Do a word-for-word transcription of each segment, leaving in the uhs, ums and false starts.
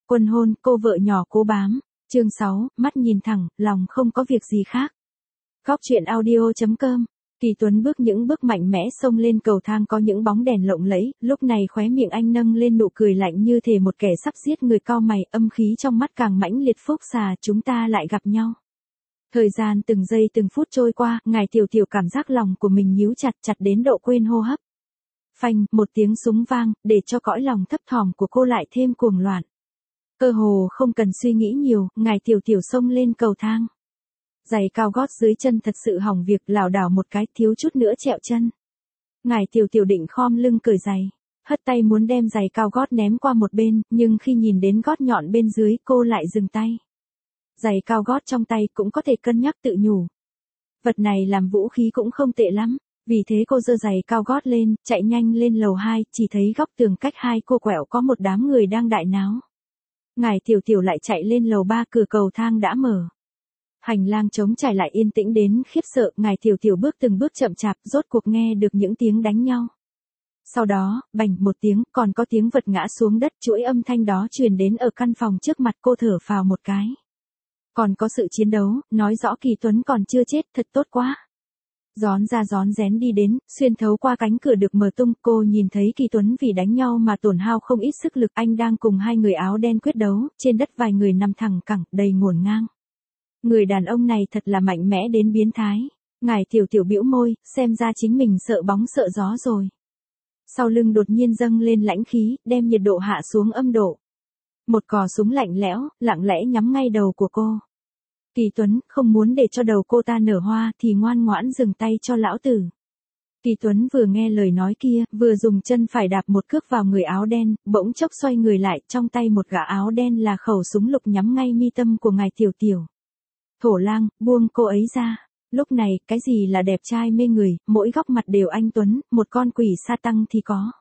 Quân hôn, cô vợ nhỏ cố bám. Chương sáu, mắt nhìn thẳng, lòng không có việc gì khác. Góc truyện audio chấm com. Kỳ Tuấn bước những bước mạnh mẽ xông lên cầu thang có những bóng đèn lộng lẫy, lúc này khóe miệng anh nâng lên nụ cười lạnh như thể một kẻ sắp giết người, cau mày, âm khí trong mắt càng mãnh liệt. Phúc xà, chúng ta lại gặp nhau. Thời gian từng giây từng phút trôi qua, ngài Tiểu Tiểu cảm giác lòng của mình nhíu chặt chặt đến độ quên hô hấp. Phanh, một tiếng súng vang, để cho cõi lòng thấp thỏm của cô lại thêm cuồng loạn. Cơ hồ không cần suy nghĩ nhiều, ngài Tiểu Tiểu xông lên cầu thang. Giày cao gót dưới chân thật sự hỏng việc, lảo đảo một cái, thiếu chút nữa trẹo chân. Ngài Tiểu Tiểu định khom lưng cởi giày, hất tay muốn đem giày cao gót ném qua một bên, nhưng khi nhìn đến gót nhọn bên dưới, cô lại dừng tay. Giày cao gót trong tay cũng có thể cân nhắc tự nhủ. Vật này làm vũ khí cũng không tệ lắm, vì thế cô giơ giày cao gót lên, chạy nhanh lên lầu hai, chỉ thấy góc tường cách hai cô quẹo có một đám người đang đại náo. Ngài Tiểu Tiểu lại chạy lên lầu ba, cửa cầu thang đã mở. Hành lang trống trải lại yên tĩnh đến khiếp sợ, ngài Tiểu Tiểu bước từng bước chậm chạp, rốt cuộc nghe được những tiếng đánh nhau. Sau đó, bành một tiếng, còn có tiếng vật ngã xuống đất, chuỗi âm thanh đó truyền đến ở căn phòng trước mặt cô, thở phào một cái. Còn có sự chiến đấu, nói rõ Kỳ Tuấn còn chưa chết, thật tốt quá. Rón ra rón rén đi đến, xuyên thấu qua cánh cửa được mở tung, cô nhìn thấy Kỳ Tuấn vì đánh nhau mà tổn hao không ít sức lực, anh đang cùng hai người áo đen quyết đấu, trên đất vài người nằm thẳng cẳng, đầy ngổn ngang. Người đàn ông này thật là mạnh mẽ đến biến thái. Ngài Tiểu Tiểu bĩu môi, xem ra chính mình sợ bóng sợ gió rồi. Sau lưng đột nhiên dâng lên lãnh khí, đem nhiệt độ hạ xuống âm độ. Một cò súng lạnh lẽo, lặng lẽ nhắm ngay đầu của cô. Kỳ Tuấn, không muốn để cho đầu cô ta nở hoa thì ngoan ngoãn dừng tay cho lão tử. Kỳ Tuấn vừa nghe lời nói kia, vừa dùng chân phải đạp một cước vào người áo đen, bỗng chốc xoay người lại, trong tay một gã áo đen là khẩu súng lục nhắm ngay mi tâm của ngài Tiểu Tiểu. Thổ Lang, buông cô ấy ra. Lúc này, cái gì là đẹp trai mê người, mỗi góc mặt đều anh tuấn, một con quỷ sa tăng thì có.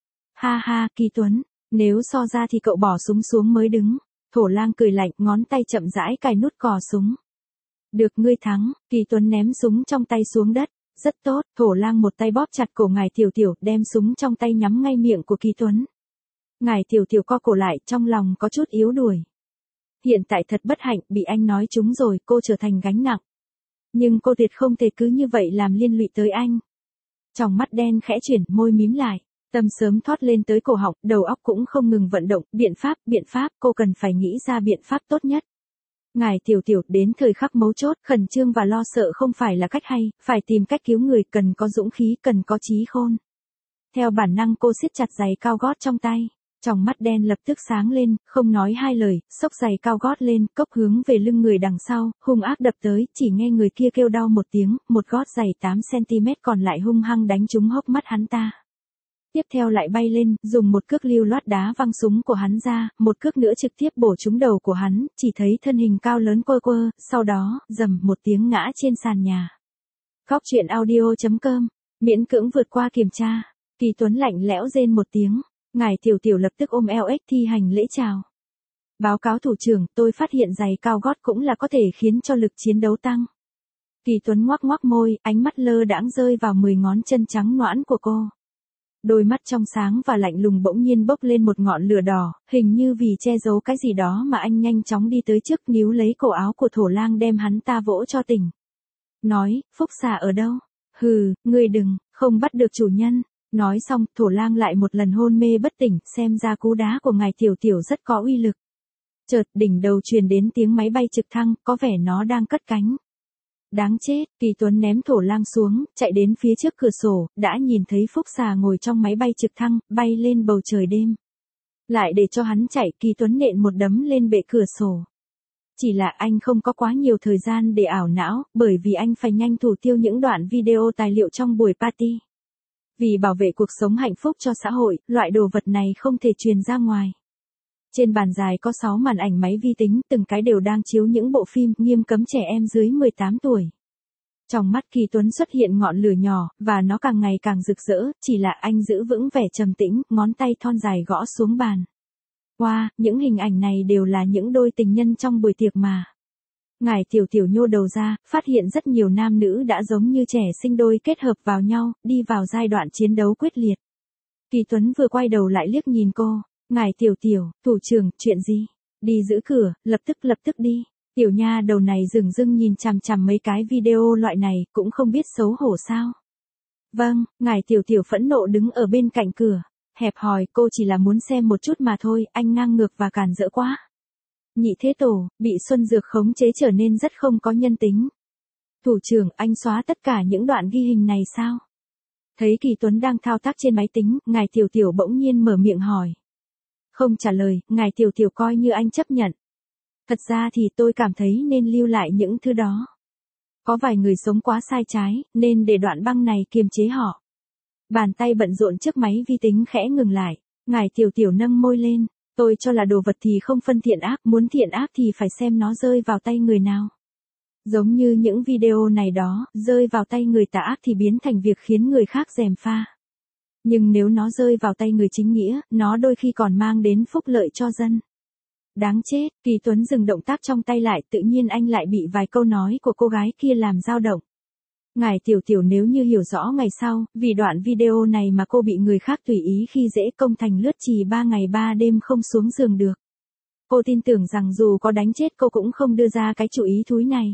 Ha ha, Kỳ Tuấn, nếu so ra thì cậu bỏ súng xuống mới đứng. Thổ Lang cười lạnh, ngón tay chậm rãi cài nút cò súng. Được, ngươi thắng. Kỳ Tuấn ném súng trong tay xuống đất. Rất tốt. Thổ Lang một tay bóp chặt cổ ngài Tiểu Tiểu, đem súng trong tay nhắm ngay miệng của Kỳ Tuấn. Ngài Tiểu Tiểu co cổ lại, trong lòng có chút yếu đuổi. Hiện tại thật bất hạnh, bị anh nói trúng rồi, cô trở thành gánh nặng. Nhưng cô tuyệt không thể cứ như vậy làm liên lụy tới anh. Tròng mắt đen khẽ chuyển, môi mím lại, tâm sớm thoát lên tới cổ họng, đầu óc cũng không ngừng vận động, biện pháp, biện pháp, cô cần phải nghĩ ra biện pháp tốt nhất. Ngài Tiểu Tiểu, đến thời khắc mấu chốt, khẩn trương và lo sợ không phải là cách hay, phải tìm cách cứu người, cần có dũng khí, cần có trí khôn. Theo bản năng cô siết chặt giày cao gót trong tay. Trong mắt đen lập tức sáng lên, không nói hai lời, xốc giày cao gót lên, cốc hướng về lưng người đằng sau, hung ác đập tới, chỉ nghe người kia kêu đau một tiếng, một gót giày tám xăng-ti-mét còn lại hung hăng đánh trúng hốc mắt hắn ta. Tiếp theo lại bay lên, dùng một cước lưu loát đá văng súng của hắn ra, một cước nữa trực tiếp bổ trúng đầu của hắn, chỉ thấy thân hình cao lớn quơ quơ, sau đó, rầm một tiếng ngã trên sàn nhà. Góc truyện audio chấm com, miễn cưỡng vượt qua kiểm tra, Kỳ Tuấn lạnh lẽo rên một tiếng. Ngài Tiểu Tiểu lập tức ôm eo ếch thi hành lễ chào. Báo cáo thủ trưởng, tôi phát hiện giày cao gót cũng là có thể khiến cho lực chiến đấu tăng. Kỳ Tuấn ngoác ngoác môi, ánh mắt lơ đãng rơi vào mười ngón chân trắng nõn của cô. Đôi mắt trong sáng và lạnh lùng bỗng nhiên bốc lên một ngọn lửa đỏ, hình như vì che giấu cái gì đó mà anh nhanh chóng đi tới trước, níu lấy cổ áo của Thổ Lang đem hắn ta vỗ cho tỉnh. Nói, Phúc xà ở đâu? Hừ, ngươi đừng, không bắt được chủ nhân. Nói xong, Thổ Lang lại một lần hôn mê bất tỉnh, xem ra cú đá của ngài Tiểu Tiểu rất có uy lực. Chợt, đỉnh đầu truyền đến tiếng máy bay trực thăng, có vẻ nó đang cất cánh. Đáng chết, Kỳ Tuấn ném Thổ Lang xuống, chạy đến phía trước cửa sổ, đã nhìn thấy Phúc xà ngồi trong máy bay trực thăng, bay lên bầu trời đêm. Lại để cho hắn chạy, Kỳ Tuấn nện một đấm lên bệ cửa sổ. Chỉ là anh không có quá nhiều thời gian để ảo não, bởi vì anh phải nhanh thủ tiêu những đoạn video tài liệu trong buổi party. Vì bảo vệ cuộc sống hạnh phúc cho xã hội, loại đồ vật này không thể truyền ra ngoài. Trên bàn dài có sáu màn ảnh máy vi tính, từng cái đều đang chiếu những bộ phim nghiêm cấm trẻ em dưới mười tám tuổi. Trong mắt Kỳ Tuấn xuất hiện ngọn lửa nhỏ, và nó càng ngày càng rực rỡ, chỉ là anh giữ vững vẻ trầm tĩnh, ngón tay thon dài gõ xuống bàn. Wow, những hình ảnh này đều là những đôi tình nhân trong buổi tiệc mà. Ngài Tiểu Tiểu nhô đầu ra, phát hiện rất nhiều nam nữ đã giống như trẻ sinh đôi kết hợp vào nhau, đi vào giai đoạn chiến đấu quyết liệt. Kỳ Tuấn vừa quay đầu lại liếc nhìn cô. Ngài Tiểu Tiểu, thủ trưởng, chuyện gì? Đi giữ cửa, lập tức lập tức đi. Tiểu nha đầu này dửng dưng nhìn chằm chằm mấy cái video loại này, cũng không biết xấu hổ sao. Vâng, ngài tiểu tiểu phẫn nộ đứng ở bên cạnh cửa. Hẹp hòi, cô chỉ là muốn xem một chút mà thôi, anh ngang ngược và cản rỡ quá. Nhị thế tổ, bị Xuân Dược khống chế trở nên rất không có nhân tính. Thủ trưởng, anh xóa tất cả những đoạn ghi hình này sao? Thấy Kỳ Tuấn đang thao tác trên máy tính, ngài tiểu tiểu bỗng nhiên mở miệng hỏi. Không trả lời, ngài tiểu tiểu coi như anh chấp nhận. Thật ra thì tôi cảm thấy nên lưu lại những thứ đó. Có vài người sống quá sai trái, nên để đoạn băng này kiềm chế họ. Bàn tay bận rộn trước máy vi tính khẽ ngừng lại, ngài tiểu tiểu nâng môi lên. Tôi cho là đồ vật thì không phân thiện ác, muốn thiện ác thì phải xem nó rơi vào tay người nào. Giống như những video này đó, rơi vào tay người tà ác thì biến thành việc khiến người khác gièm pha. Nhưng nếu nó rơi vào tay người chính nghĩa, nó đôi khi còn mang đến phúc lợi cho dân. Đáng chết, Kỳ Tuấn dừng động tác trong tay lại, tự nhiên anh lại bị vài câu nói của cô gái kia làm dao động. Ngài tiểu tiểu nếu như hiểu rõ ngày sau, vì đoạn video này mà cô bị người khác tùy ý khi dễ công thành lướt chì ba ngày ba đêm không xuống giường được. Cô tin tưởng rằng dù có đánh chết cô cũng không đưa ra cái chủ ý thúi này.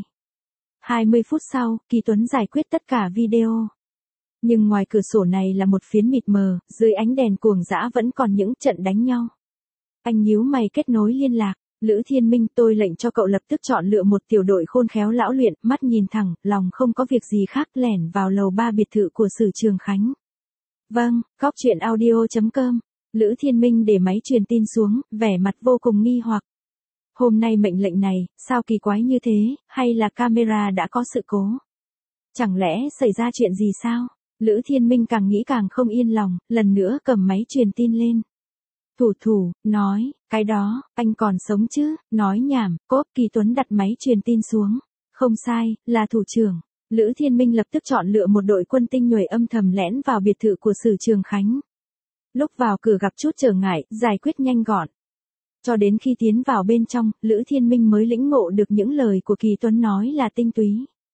hai mươi phút sau, Kỳ Tuấn giải quyết tất cả video. Nhưng ngoài cửa sổ này là một phiến mịt mờ, dưới ánh đèn cuồng dã vẫn còn những trận đánh nhau. Anh nhíu mày kết nối liên lạc. Lữ Thiên Minh, tôi lệnh cho cậu lập tức chọn lựa một tiểu đội khôn khéo lão luyện, mắt nhìn thẳng, lòng không có việc gì khác, lẻn vào lầu ba biệt thự của Sử Trường Khánh. Vâng, Cóc Truyện Audio chấm com. Lữ Thiên Minh để máy truyền tin xuống, vẻ mặt vô cùng nghi hoặc. Hôm nay mệnh lệnh này, sao kỳ quái như thế, hay là camera đã có sự cố? Chẳng lẽ xảy ra chuyện gì sao? Lữ Thiên Minh càng nghĩ càng không yên lòng, lần nữa cầm máy truyền tin lên. Thủ thủ, nói, cái đó, anh còn sống chứ, nói nhảm, cốp. Kỳ Tuấn đặt máy truyền tin xuống. Không sai, là thủ trưởng. Lữ Thiên Minh lập tức chọn lựa một đội quân tinh nhuệ âm thầm lẻn vào biệt thự của Sử Trường Khánh. Lúc vào cửa gặp chút trở ngại, giải quyết nhanh gọn. Cho đến khi tiến vào bên trong, Lữ Thiên Minh mới lĩnh ngộ được những lời của Kỳ Tuấn nói là tinh túy.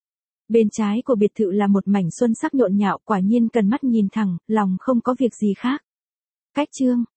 Bên trái của biệt thự là một mảnh xuân sắc nhộn nhạo, quả nhiên cần mắt nhìn thẳng, lòng không có việc gì khác. Cách chương